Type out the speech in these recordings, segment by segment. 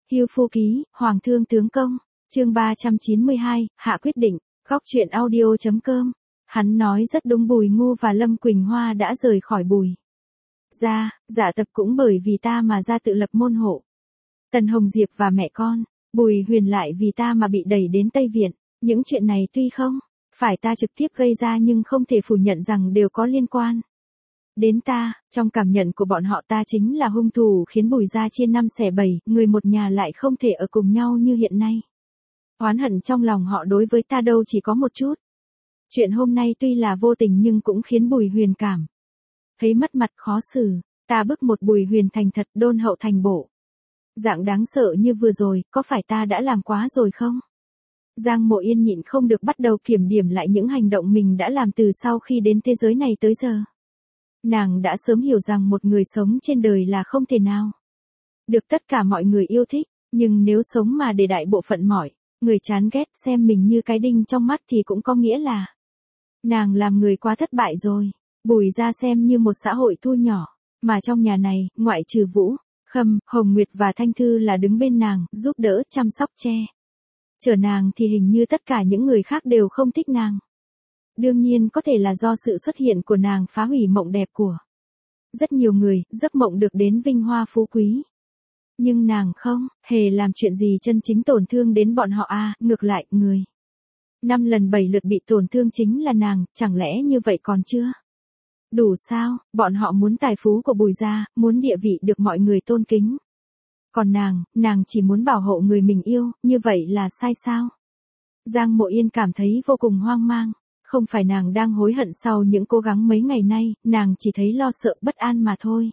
Hưu Phu Ký, Hoàng Thương Tướng Công, chương 392, Hạ quyết định, góc truyện audio.com. Hắn nói rất đúng, Bùi Ngu và Lâm Quỳnh Hoa đã rời khỏi Bùi gia, Dạ Tập cũng bởi vì ta mà ra tự lập môn hộ. Tần Hồng Diệp và mẹ con, Bùi Huyền lại vì ta mà bị đẩy đến Tây Viện. Những chuyện này tuy không phải ta trực tiếp gây ra nhưng không thể phủ nhận rằng đều có liên quan đến ta. Trong cảm nhận của bọn họ ta chính là hung thủ khiến Bùi gia chia năm xẻ bảy, người một nhà lại không thể ở cùng nhau như hiện nay. Oán hận trong lòng họ đối với ta đâu chỉ có một chút. Chuyện hôm nay tuy là vô tình nhưng cũng khiến Bùi Huyền cảm thấy mất mặt khó xử. Ta bức một Bùi Huyền thành thật đôn hậu thành bộ dạng đáng sợ như vừa rồi, có phải ta đã làm quá rồi không? Giang Mộ Yên nhịn không được bắt đầu kiểm điểm lại những hành động mình đã làm từ sau khi đến thế giới này tới giờ. Nàng đã sớm hiểu rằng một người sống trên đời là không thể nào được tất cả mọi người yêu thích, nhưng nếu sống mà để đại bộ phận mọi người chán ghét xem mình như cái đinh trong mắt thì cũng có nghĩa là nàng làm người quá thất bại rồi. Bùi gia xem như một xã hội thu nhỏ, mà trong nhà này, ngoại trừ Vũ Khâm, Hồng Nguyệt và Thanh Thư là đứng bên nàng, giúp đỡ, chăm sóc che chở nàng thì hình như tất cả những người khác đều không thích nàng. Đương nhiên có thể là do sự xuất hiện của nàng phá hủy mộng đẹp của rất nhiều người, giấc mộng được đến vinh hoa phú quý. Nhưng nàng không hề làm chuyện gì chân chính tổn thương đến bọn họ ngược lại, người 5 lần 7 lượt bị tổn thương chính là nàng, chẳng lẽ như vậy còn chưa đủ sao? Bọn họ muốn tài phú của Bùi gia, muốn địa vị được mọi người tôn kính. Còn nàng chỉ muốn bảo hộ người mình yêu, như vậy là sai sao? Giang Mộ Yên cảm thấy vô cùng hoang mang. Không phải nàng đang hối hận sau những cố gắng mấy ngày nay, nàng chỉ thấy lo sợ bất an mà thôi.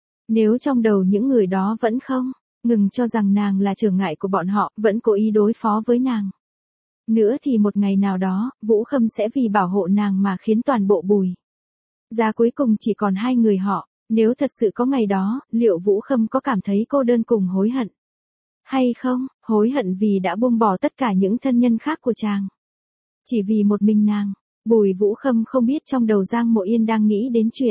Nếu trong đầu những người đó vẫn không ngừng cho rằng nàng là trở ngại của bọn họ, vẫn cố ý đối phó với nàng nữa thì một ngày nào đó, Vũ Khâm sẽ vì bảo hộ nàng mà khiến toàn bộ Bùi gia cuối cùng chỉ còn hai người họ. Nếu thật sự có ngày đó, liệu Vũ Khâm có cảm thấy cô đơn cùng hối hận hay không? Hối hận vì đã buông bỏ tất cả những thân nhân khác của chàng, chỉ vì một mình nàng. Bùi Vũ Khâm không biết trong đầu Giang Mộ Yên đang nghĩ đến chuyện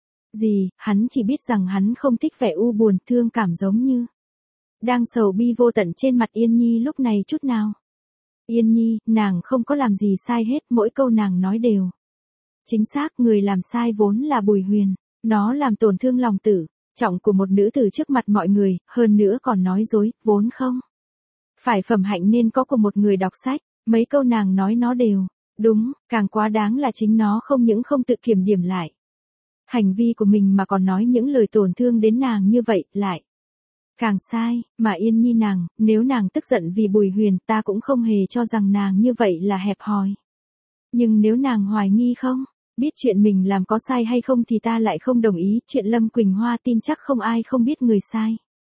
gì, hắn chỉ biết rằng hắn không thích vẻ u buồn thương cảm giống như đang sầu bi vô tận trên mặt Yên Nhi lúc này chút nào. Yên Nhi, nàng không có làm gì sai hết, mỗi câu nàng nói đều chính xác, người làm sai vốn là Bùi Huyền. Nó làm tổn thương lòng tự trọng của một nữ tử trước mặt mọi người, hơn nữa còn nói dối, vốn không phải phẩm hạnh nên có của một người đọc sách. Mấy câu nàng nói nó đều đúng, càng quá đáng là chính nó không những không tự kiểm điểm lại hành vi của mình mà còn nói những lời tổn thương đến nàng như vậy, lại càng sai. Mà Yên Nhi nàng, nếu nàng tức giận vì Bùi Huyền, ta cũng không hề cho rằng nàng như vậy là hẹp hòi. Nhưng nếu nàng hoài nghi không biết chuyện mình làm có sai hay không thì ta lại không đồng ý. Chuyện Lâm Quỳnh Hoa tin chắc không ai không biết người sai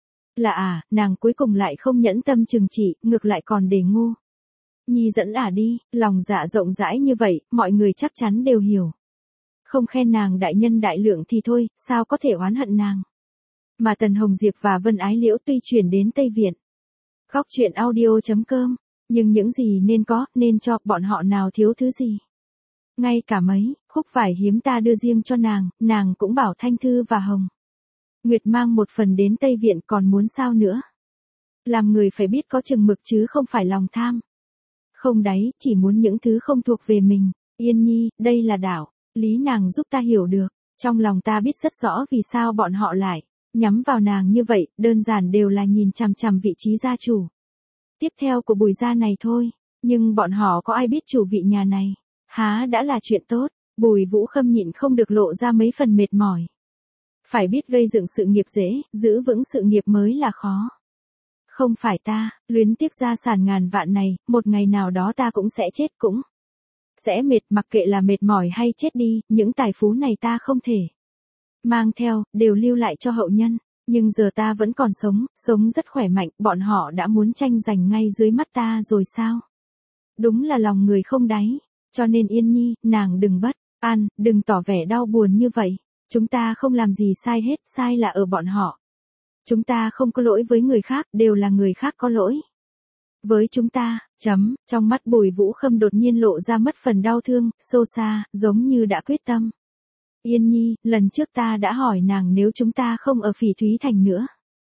là nàng cuối cùng lại không nhẫn tâm trừng trị, ngược lại còn để Ngu Nhi dẫn đi. Lòng dạ rộng rãi như vậy, mọi người chắc chắn đều hiểu. Không khen nàng đại nhân đại lượng thì thôi, sao có thể oán hận nàng. Mà Tần Hồng Diệp và Vân Ái Liễu tuy chuyển đến Tây Viện, góc truyện audio.com, nhưng những gì nên có, nên cho, bọn họ nào thiếu thứ gì. Ngay cả mấy khúc vải hiếm ta đưa riêng cho nàng cũng bảo Thanh Thư và Hồng Nguyệt mang một phần đến Tây Viện, còn muốn sao nữa. Làm người phải biết có chừng mực chứ không phải lòng tham không đáy, chỉ muốn những thứ không thuộc về mình. Yên Nhi, đây là đạo lý nàng giúp ta hiểu được. Trong lòng ta biết rất rõ vì sao bọn họ lại nhắm vào nàng như vậy, đơn giản đều là nhìn chằm chằm vị trí gia chủ tiếp theo của Bùi gia này thôi. Nhưng bọn họ có ai biết chủ vị nhà này há đã là chuyện tốt. Bùi Vũ Khâm nhịn không được lộ ra mấy phần mệt mỏi. Phải biết gây dựng sự nghiệp dễ, giữ vững sự nghiệp mới là khó. Không phải ta luyến tiếc gia sản ngàn vạn này, một ngày nào đó ta cũng sẽ chết, cũng sẽ mệt, mặc kệ là mệt mỏi hay chết đi, những tài phú này ta không thể mang theo, đều lưu lại cho hậu nhân. Nhưng giờ ta vẫn còn sống rất khỏe mạnh, bọn họ đã muốn tranh giành ngay dưới mắt ta rồi sao? Đúng là lòng người không đáy. Cho nên Yên Nhi, nàng đừng bất an, đừng tỏ vẻ đau buồn như vậy. Chúng ta không làm gì sai hết, sai là ở bọn họ. Chúng ta không có lỗi với người khác, đều là người khác có lỗi với chúng ta. Trong mắt Bùi Vũ Khâm đột nhiên lộ ra mất phần đau thương, sâu xa, giống như đã quyết tâm. Yên Nhi, lần trước ta đã hỏi nàng nếu chúng ta không ở Phỉ Thúy Thành nữa,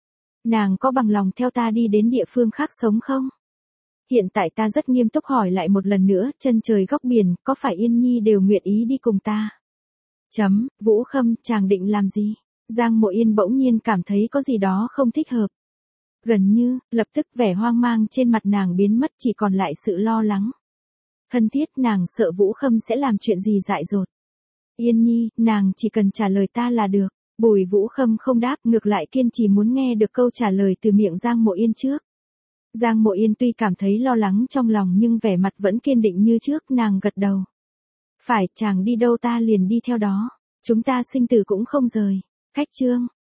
Nàng có bằng lòng theo ta đi đến địa phương khác sống không? Hiện tại ta rất nghiêm túc hỏi lại một lần nữa, chân trời góc biển, có phải Yên Nhi đều nguyện ý đi cùng ta? Vũ Khâm, chàng định làm gì? Giang Mộ Yên bỗng nhiên cảm thấy có gì đó không thích hợp. Gần như, lập tức vẻ hoang mang trên mặt nàng biến mất, chỉ còn lại sự lo lắng. Thân thiết, nàng sợ Vũ Khâm sẽ làm chuyện gì dại dột. Yên Nhi, nàng chỉ cần trả lời ta là được. Bùi Vũ Khâm không đáp, ngược lại kiên trì muốn nghe được câu trả lời từ miệng Giang Mộ Yên trước. Giang Mộ Yên tuy cảm thấy lo lắng trong lòng nhưng vẻ mặt vẫn kiên định như trước, nàng gật đầu. Phải, chàng đi đâu ta liền đi theo đó. Chúng ta sinh tử cũng không rời. Khách chương.